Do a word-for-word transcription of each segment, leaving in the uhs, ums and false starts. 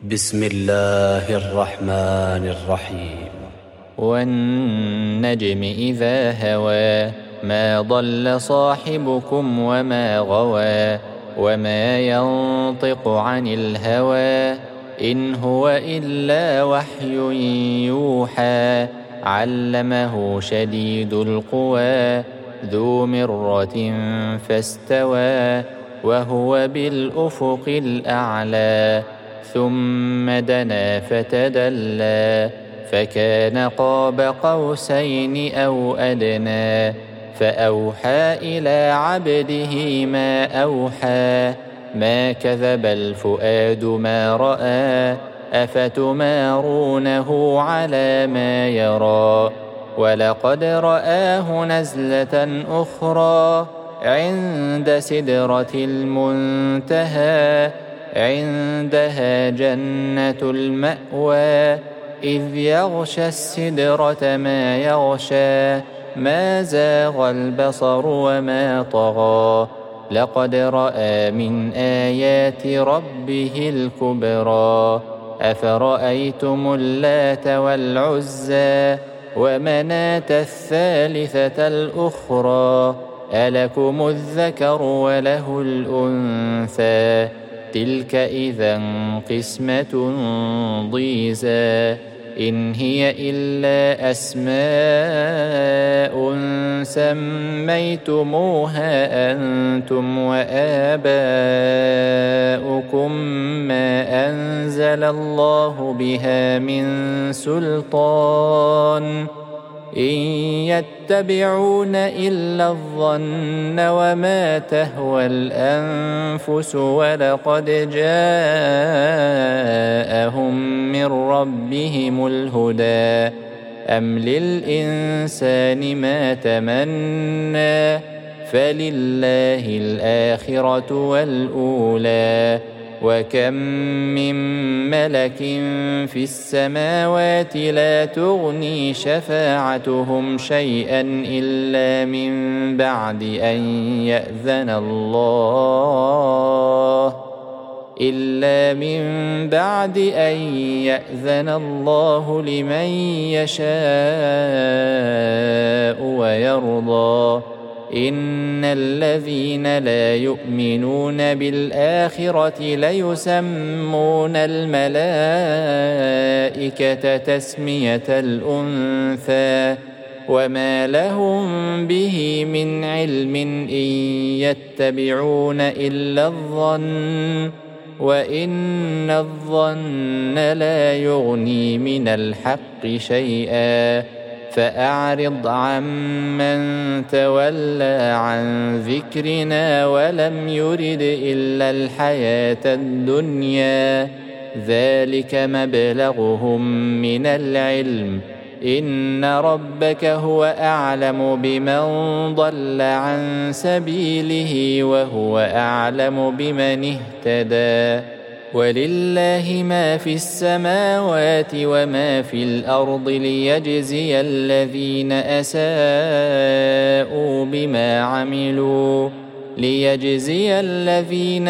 بسم الله الرحمن الرحيم. والنجم إذا هوى ما ضل صاحبكم وما غوى وما ينطق عن الهوى إن هو إلا وحي يوحى علمه شديد القوى ذو مرة فاستوى وهو بالأفق الأعلى ثم دنا فتدلى فكان قاب قوسين أو أدنى فأوحى إلى عبده ما أوحى ما كذب الفؤاد ما رأى أفتمارونه على ما يرى ولقد رآه نزلة أخرى عند سدرة المنتهى عندها جنة المأوى إذ يغشى السدرة ما يغشى ما زاغ البصر وما طغى لقد رأى من آيات ربه الكبرى أفرأيتم اللات والعزى ومناة الثالثة الأخرى ألكم الذكر وله الأنثى تلك إذا قسمة ضيزى إن هي إلا أسماء سميتموها أنتم وآباؤكم ما أنزل الله بها من سلطان إن يتبعون إلا الظن وما تهوى الأنفس ولقد جاءهم من ربهم الهدى أم للإنسان ما تمنى فلله الآخرة والأولى وكم من ملك في السماوات لا تغني شفاعتهم شيئا إلا من بعد أن يأذن الله إلا من بعد أن يأذن الله لمن يشاء ويرضى إن الذين لا يؤمنون بالآخرة ليسمون الملائكة تسمية الأنثى وما لهم به من علم إن يتبعون إلا الظن وإن الظن لا يغني من الحق شيئا فأعرض عمن تولى عن ذكرنا ولم يرد إلا الحياة الدنيا ذلك مبلغهم من العلم إن ربك هو أعلم بمن ضل عن سبيله وهو أعلم بمن اهتدى ولله ما في السماوات وما في الأرض ليجزي الذين أساءوا بما عملوا ليجزي الذين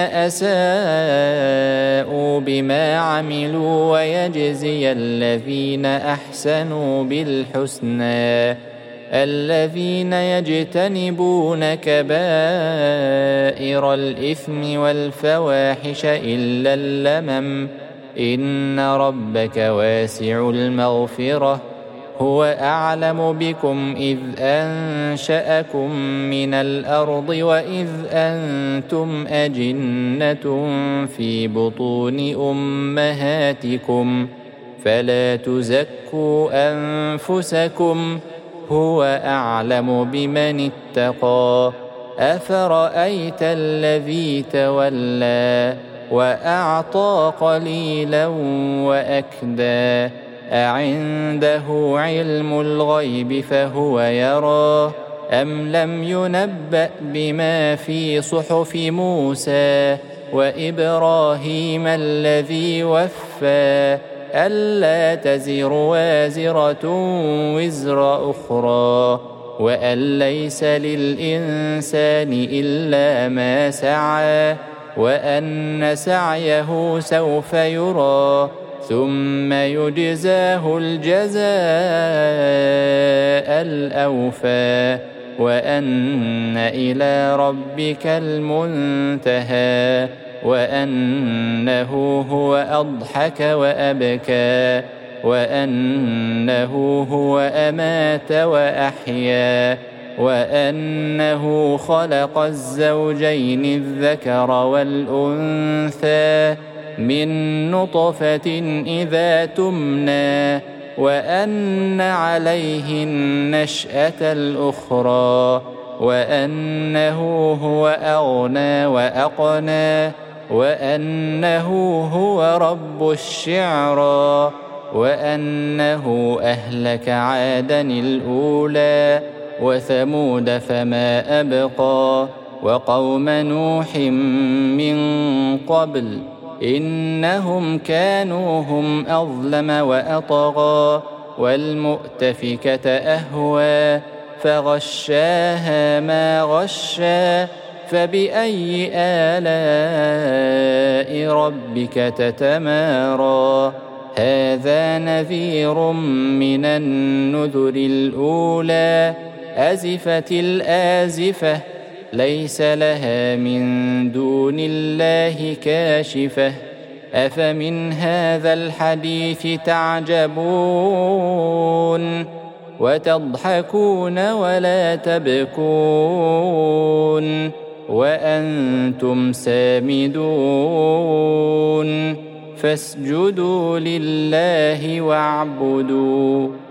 أساءوا بما عملوا ويجزي الذين أحسنوا بالحسنى الذين يجتنبون كبائر الإثم والفواحش إلا اللمم إن ربك واسع المغفرة هو أعلم بكم إذ أنشأكم من الأرض وإذ أنتم أجنة في بطون أمهاتكم فلا تزكوا أنفسكم هو أعلم بمن اتقى أفرأيت الذي تولى وأعطى قليلا وأكدى أعنده علم الغيب فهو يرى أم لم ينبأ بما في صحف موسى وإبراهيم الذي وفى ألا تزر وازرة وزر أخرى وأن ليس للإنسان إلا ما سعى وأن سعيه سوف يرى ثم يجزاه الجزاء الأوفى وأن إلى ربك المنتهى وأنه هو أضحك وأبكى وأنه هو أمات وأحيا وأنه خلق الزوجين الذكر والأنثى من نطفة إذا تمنى وأن عليه النشأة الأخرى وأنه هو أغنى وأقنى وأنه هو رب الشعرى وأنه أهلك عادا الأولى وثمود فما أبقى وقوم نوح من قبل إنهم كانوا هم أظلم وأطغى والمؤتفكة أهوى فغشاها ما غشى فبأي آلاء ربك تتمارى هذا نذير من النذر الأولى أزفت الآزفة ليس لها من دون الله كاشفة أفمن هذا الحديث تعجبون وتضحكون ولا تبكون وأنتم سامدون فاسجدوا لله واعبدوا